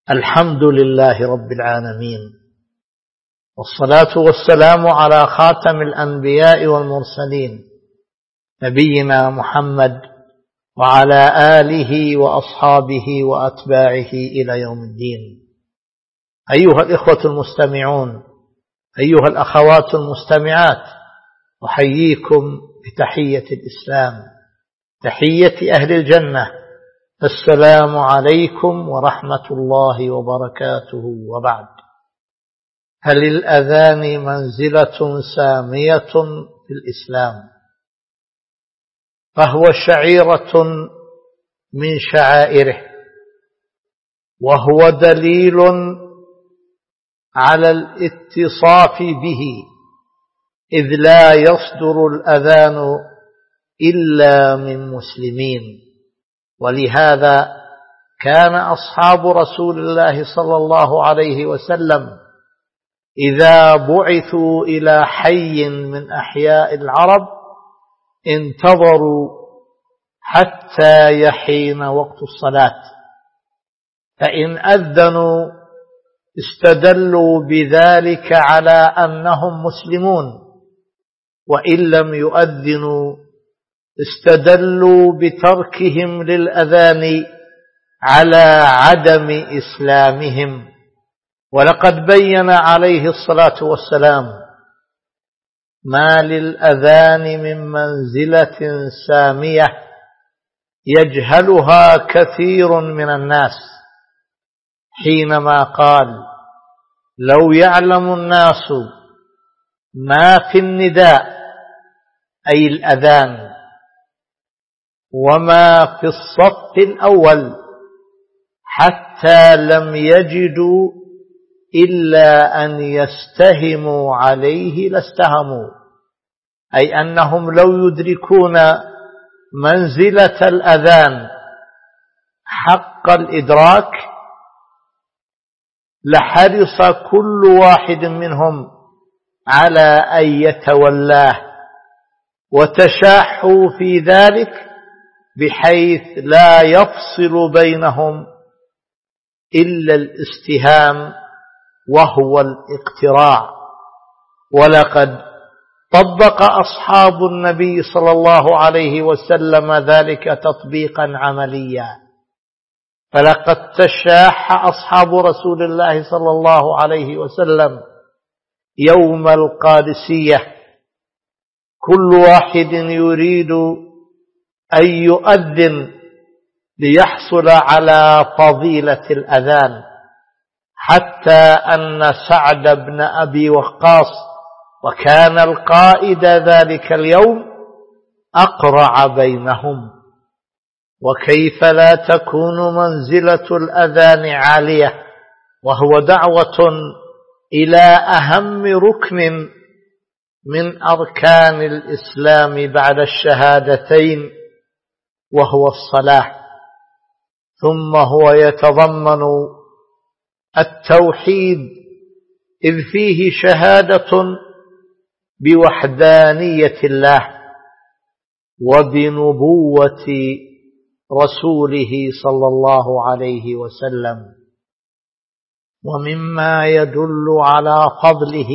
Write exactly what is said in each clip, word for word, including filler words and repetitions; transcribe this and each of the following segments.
الحمد لله رب العالمين، والصلاة والسلام على خاتم الأنبياء والمرسلين نبينا محمد وعلى آله وأصحابه وأتباعه إلى يوم الدين. أيها الإخوة المستمعون، أيها الأخوات المستمعات، أحييكم بتحية الإسلام، تحية أهل الجنة، السلام عليكم ورحمة الله وبركاته. وبعد، هل للأذان منزلة سامية في الإسلام؟ فهو شعيرة من شعائره، وهو دليل على الاتصاف به، إذ لا يصدر الأذان إلا من مسلمين. ولهذا كان أصحاب رسول الله صلى الله عليه وسلم إذا بعثوا إلى حي من أحياء العرب انتظروا حتى يحين وقت الصلاة، فإن أذنوا استدلوا بذلك على أنهم مسلمون، وإن لم يؤذنوا استدلوا بتركهم للأذان على عدم إسلامهم. ولقد بين عليه الصلاة والسلام ما للأذان من منزلة سامية يجهلها كثير من الناس، حينما قال: لو يعلم الناس ما في النداء، أي الأذان، وما في الصف الأول، حتى لم يجدوا إلا أن يستهموا عليه لاستهموا، أي أنهم لو يدركون منزلة الأذان حق الإدراك لحرص كل واحد منهم على أن يتولاه، وتشاحوا في ذلك بحيث لا يفصل بينهم إلا الاستهام وهو الاقتراع. ولقد طبق أصحاب النبي صلى الله عليه وسلم ذلك تطبيقا عمليا، فلقد تشاح أصحاب رسول الله صلى الله عليه وسلم يوم القادسية، كل واحد يريد أن يؤذن ليحصل على فضيلة الأذان، حتى أن سعد بن أبي وقاص، وكان القائد ذلك اليوم، أقرع بينهم. وكيف لا تكون منزلة الأذان عالية، وهو دعوة إلى أهم ركن من أركان الإسلام بعد الشهادتين، وهو الصلاة. ثم هو يتضمن التوحيد، إذ فيه شهادة بوحدانية الله وبنبوة رسوله صلى الله عليه وسلم. ومما يدل على فضله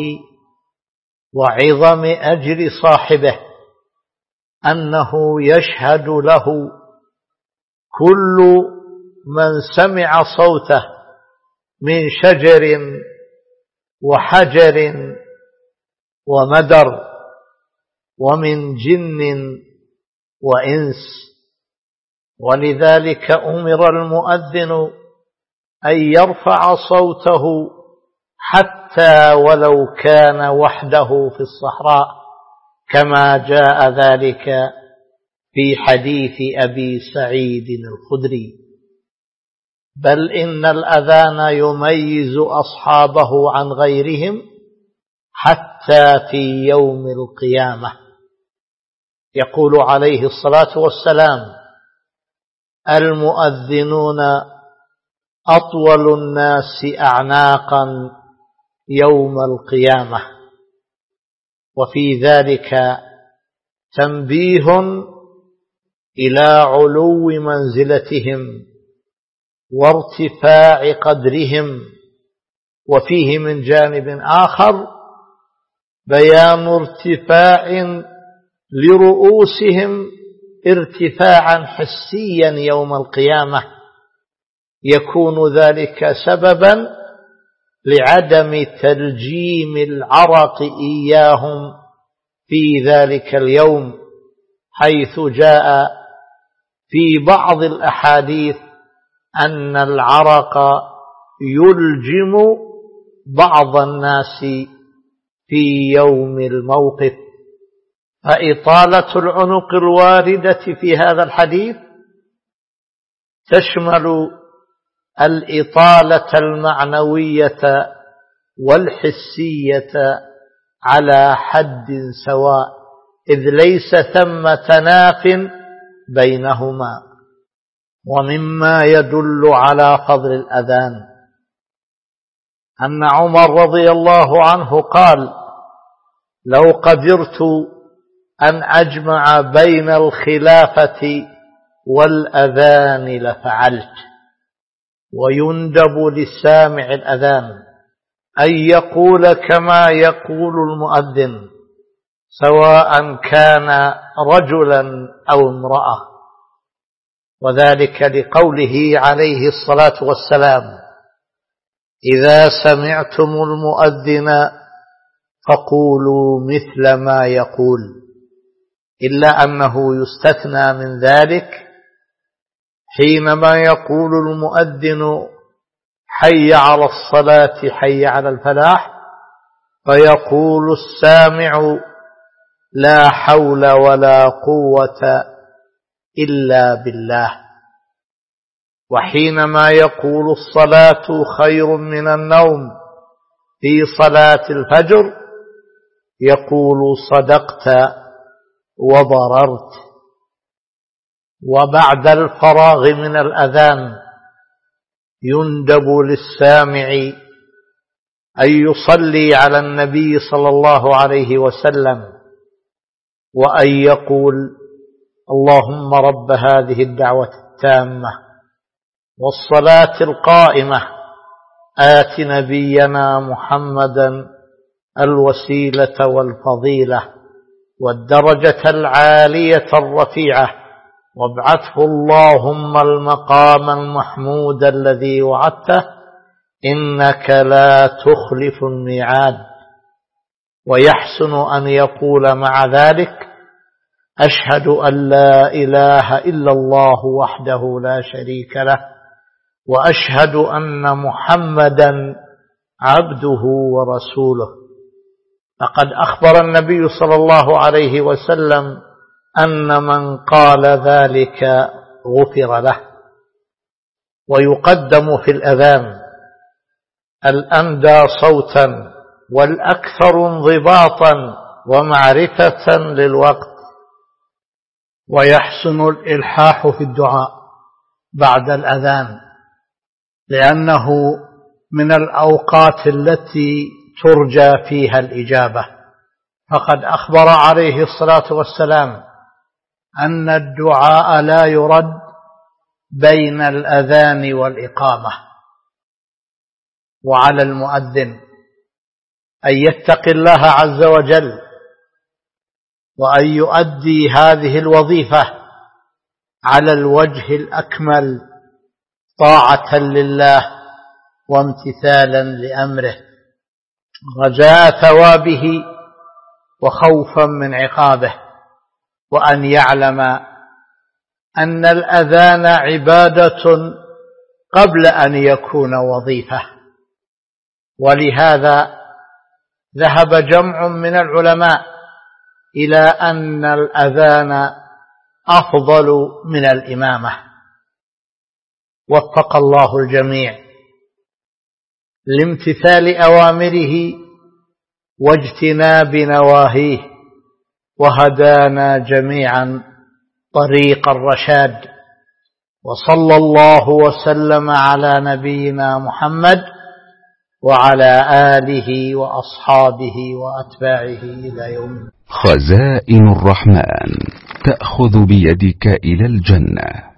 وعظم أجر صاحبه أنه يشهد له كل من سمع صوته من شجر وحجر ومدر، ومن جن وإنس. ولذلك أمر المؤذن أن يرفع صوته حتى ولو كان وحده في الصحراء، كما جاء ذلك في حديث أبي سعيد الخدري. بل إن الأذان يميز أصحابه عن غيرهم حتى في يوم القيامة. يقول عليه الصلاة والسلام: المؤذنون أطول الناس أعناقا يوم القيامة. وفي ذلك تنبيه إلى علو منزلتهم وارتفاع قدرهم. وفيه من جانب آخر بيان ارتفاع لرؤوسهم ارتفاعا حسيا يوم القيامة، يكون ذلك سببا لعدم تلجيم العرق إياهم في ذلك اليوم، حيث جاء في بعض الأحاديث أن العرق يلجم بعض الناس في يوم الموقف. فإطالة العنق الواردة في هذا الحديث تشمل الإطالة المعنوية والحسية على حد سواء، إذ ليس ثم تناف بينهما. ومما يدل على فضل الأذان أن عمر رضي الله عنه قال: لو قدرت أن أجمع بين الخلافة والأذان لفعلت. ويندب للسامع الأذان أن يقول كما يقول المؤذن، سواء كان رجلا أو امرأة، وذلك لقوله عليه الصلاة والسلام: إذا سمعتم المؤذن فقولوا مثل ما يقول، إلا أنه يستثنى من ذلك حينما يقول المؤذن: حي على الصلاة حي على الفلاح، فيقول السامع: لا حول ولا قوة إلا بالله. وحينما يقول الصلاة خير من النوم في صلاة الفجر، يقول: صدقت وبررت. وبعد الفراغ من الأذان يندب للسامع أن يصلي على النبي صلى الله عليه وسلم، وأن يقول: اللهم رب هذه الدعوة التامة والصلاة القائمة آت نبينا محمدا الوسيلة والفضيلة والدرجة العالية الرفيعة، وابعثه اللهم المقام المحمود الذي وعدته، إنك لا تخلف الميعاد. ويحسن أن يقول مع ذلك: أشهد أن لا إله إلا الله وحده لا شريك له، وأشهد أن محمدا عبده ورسوله. فقد أخبر النبي صلى الله عليه وسلم أن من قال ذلك غفر له. ويقدم في الأذان الأندى صوتا والأكثر انضباطا ومعرفة للوقت. ويحسن الإلحاح في الدعاء بعد الأذان، لأنه من الأوقات التي ترجى فيها الإجابة. فقد أخبر عليه الصلاة والسلام أن الدعاء لا يرد بين الأذان والإقامة. وعلى المؤذن أن يتقي الله عز وجل وأن يؤدي هذه الوظيفة على الوجه الأكمل طاعة لله وامتثالا لأمره، رجاء ثوابه وخوفا من عقابه. وأن يعلم أن الأذان عبادة قبل أن يكون وظيفة. ولهذا ذهب جمع من العلماء إلى أن الأذان أفضل من الإمامة، وفق الله الجميع لامتثال أوامره واجتناب نواهيه، وهدانا جميعا طريق الرشاد. وصلى الله وسلم على نبينا محمد وعلى آله وأصحابه وأتباعه إلى يوم. خزائن الرحمن تأخذ بيدك إلى الجنة.